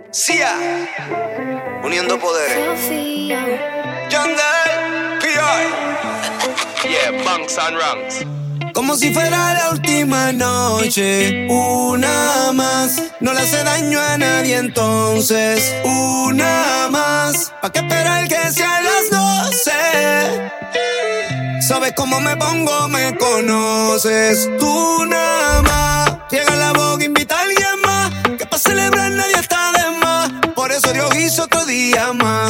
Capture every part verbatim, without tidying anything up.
Sia, uniendo poderes. Jungle, P R. Yeah, bunks and ranks. Como si fuera la última noche, una más. No le hace daño a nadie entonces, una más. ¿Pa' qué esperar que sean las doce? Sabes cómo me pongo, me conoces. Tú nada más. Llega la boca, invita a alguien más. Que pa' celebrar nadie está de más. Por eso Dios hizo otro día más.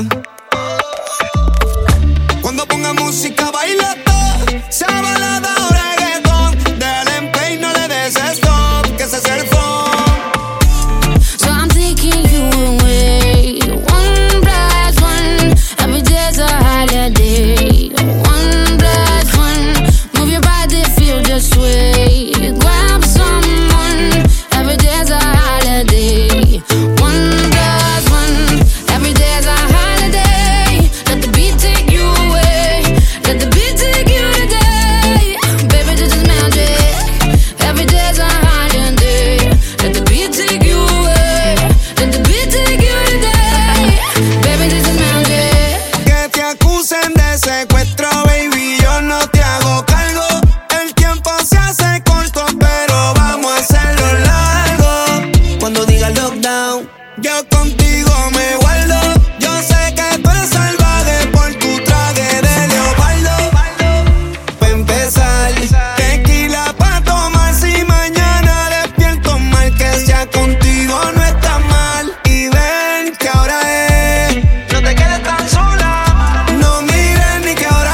Cuando ponga música, baila todo. Sea balada o reggaetón. Déjale en play, no le des stop. Que ese es el phone. So I'm taking you away. One plus one. Every day's a holiday. One plus one. Move your body, feel the sway. Grab someone. Every day's a holiday. One plus one. Every day's a holiday. Let the beat take you away. Let the beat take you today. Baby, this is magic. Every day's a holiday. Let the beat take you away. Let the beat take you today. Baby, this is magic. Que te acusen de secuestro, baby, yo no te hago cargo. El tiempo se hace corto, pero vamos a hacerlo largo. Cuando diga lockdown, yo contigo me guardo. Yo sé que tú eres salvaje por tu traje de leopardo. Pa' empezar, tequila pa' tomar. Si mañana despierto mal, que sea contigo no está mal. Y ven que ahora es. No te quedes tan sola. No mires ni que ahora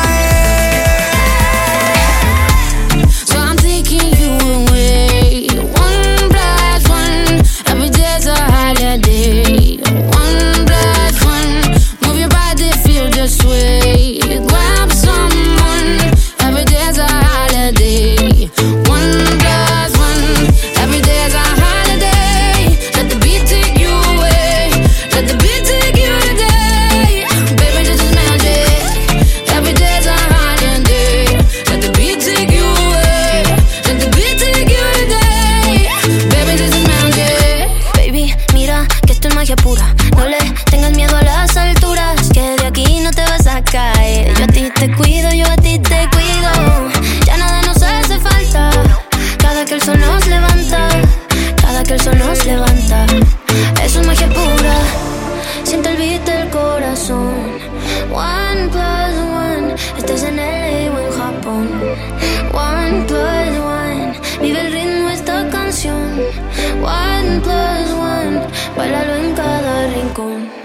es. So I'm taking you away. One plus one. Every day's a holiday. One plus one. Move your body, feel the sway. Grab someone. Every day's a holiday. One plus one. Every day's a holiday. Let the beat take you away. Let the beat take you today. Baby, this is magic. Every day's a holiday. Let the beat take you away. Let the beat take you today. Baby, this is magic. Baby, mira que esto es magia pura. No le tengas miedo a las alturas, que de aquí no te vas a caer. Yo a ti te cuido, yo a ti te cuido. Ya nada nos hace falta. Cada que el sol nos levanta, cada que el sol nos levanta. Eso es magia pura. Siente el beat del corazón. One plus one. Estés en L A o en Japón. One plus one. Vive el ritmo esta canción. One plus one. Báilalo en cada rincón.